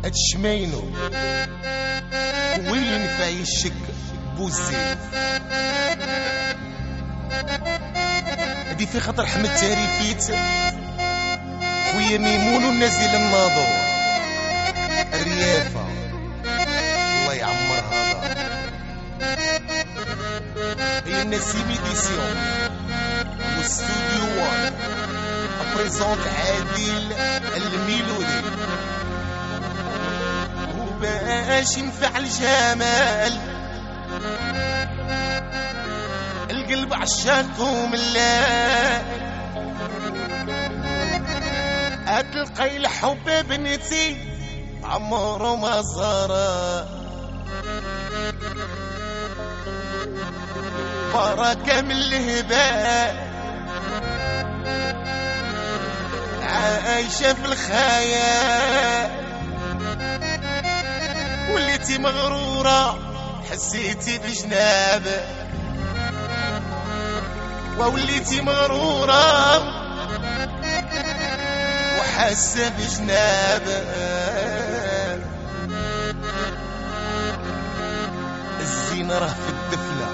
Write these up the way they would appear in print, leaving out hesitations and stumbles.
شمينو وين فايشك بوزيف هدي في خطر حمد تاريفيت خويا ميمون والنازل الناظور الريافة الله يعمر هذا هي النسيم إديسيون واستوديو وان أبريزونت عادل الميلودي وباش ينفع الجمال القلب عشاكم الله هتلقي الحب بنتي عمره ما صار بركة من الهباء عايشة في الخيال وليتي مغرورة حسيتي بجناب ووليتي مغرورة وحاسة بجناب الزين راه في الدفلة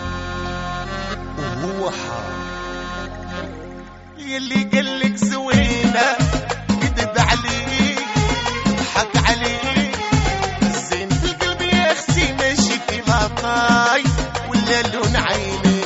وهو حرام يلي قالك زوينة كذب عليك ضحك عليك الزين في القلب يا اختي ماشي في مطاي ولا لون عيني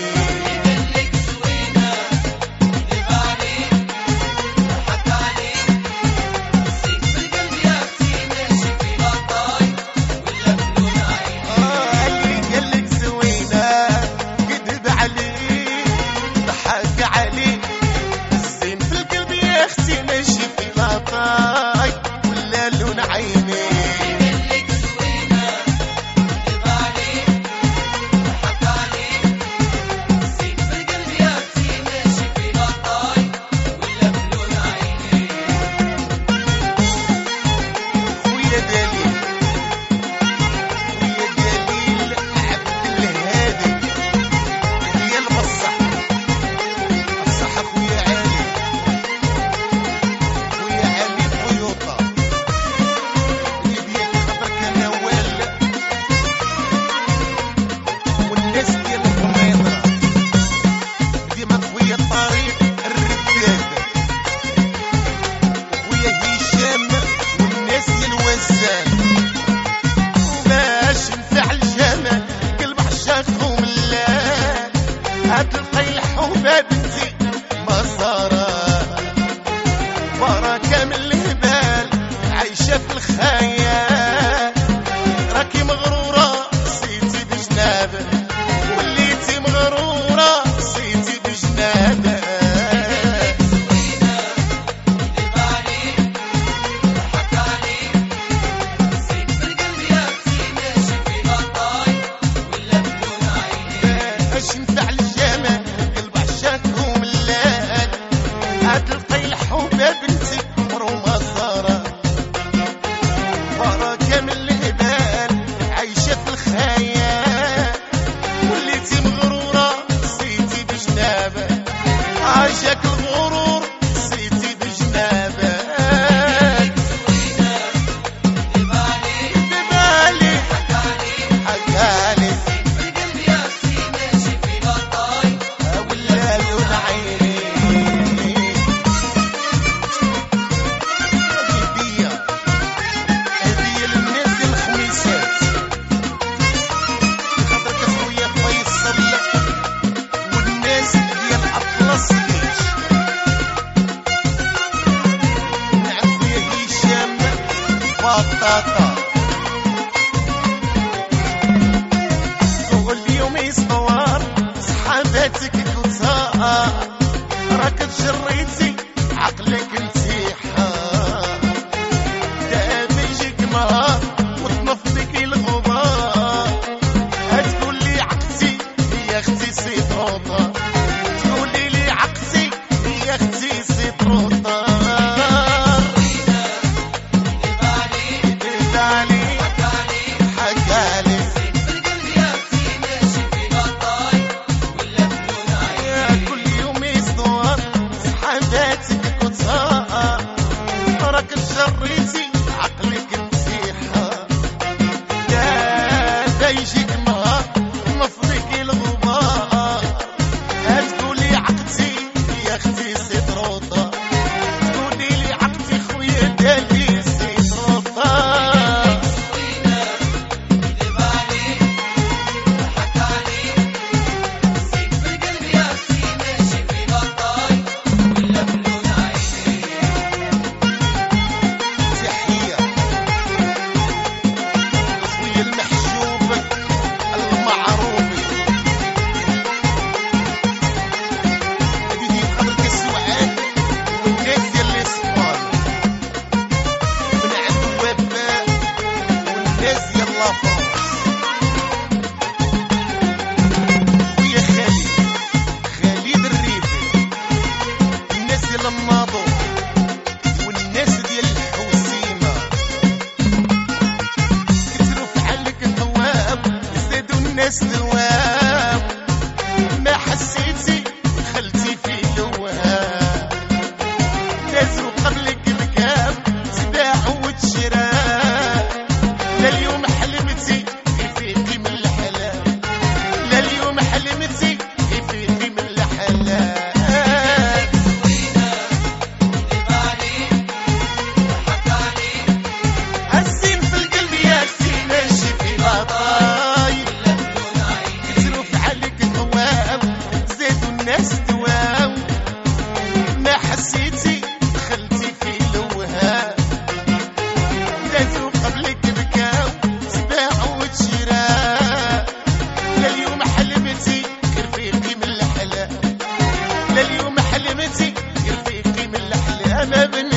هتلقي الحب بنتي مسارة بركة من الهبال عايشة في الخيال راكي مغرورة صيتي بجنابك وليتي مغرورة صيتي بجنابك هتلقي الحب بنتي مسارة بركة من الهبال عايشة في الخيال وليتي مغرورة صيتي بجنابك عاشاك الغرور صيتي بجنابك ببالي حكالي ولا لون عيني بطاطا كل يوم يصور صحاباتك كثار راك تجريتي عقلك انتحار دابا يجيك نهار وتنفضك الغبار هتقول لي عقتي يا اختي سي طوطا تقولي لي عقتي يا اختي سي طوطا دالي زيت رباط دوام ما حسيتي دخلتي في الوهام نازلوا قبلك بكام تباع وتشراء لا اليوم حلمتي فيكي من الحلال لا اليوم حلمتي فيكي من الحلال الزين في القلب يا سين ماشي في بطاي الناس دوام ما حسيتي دخلتي في الوهام نازلوا قبلك بكاو تباعوا وتشراء لا اليوم حلمتي رفيقي من الحلال لا اليوم حلمتي رفيقي من الحلال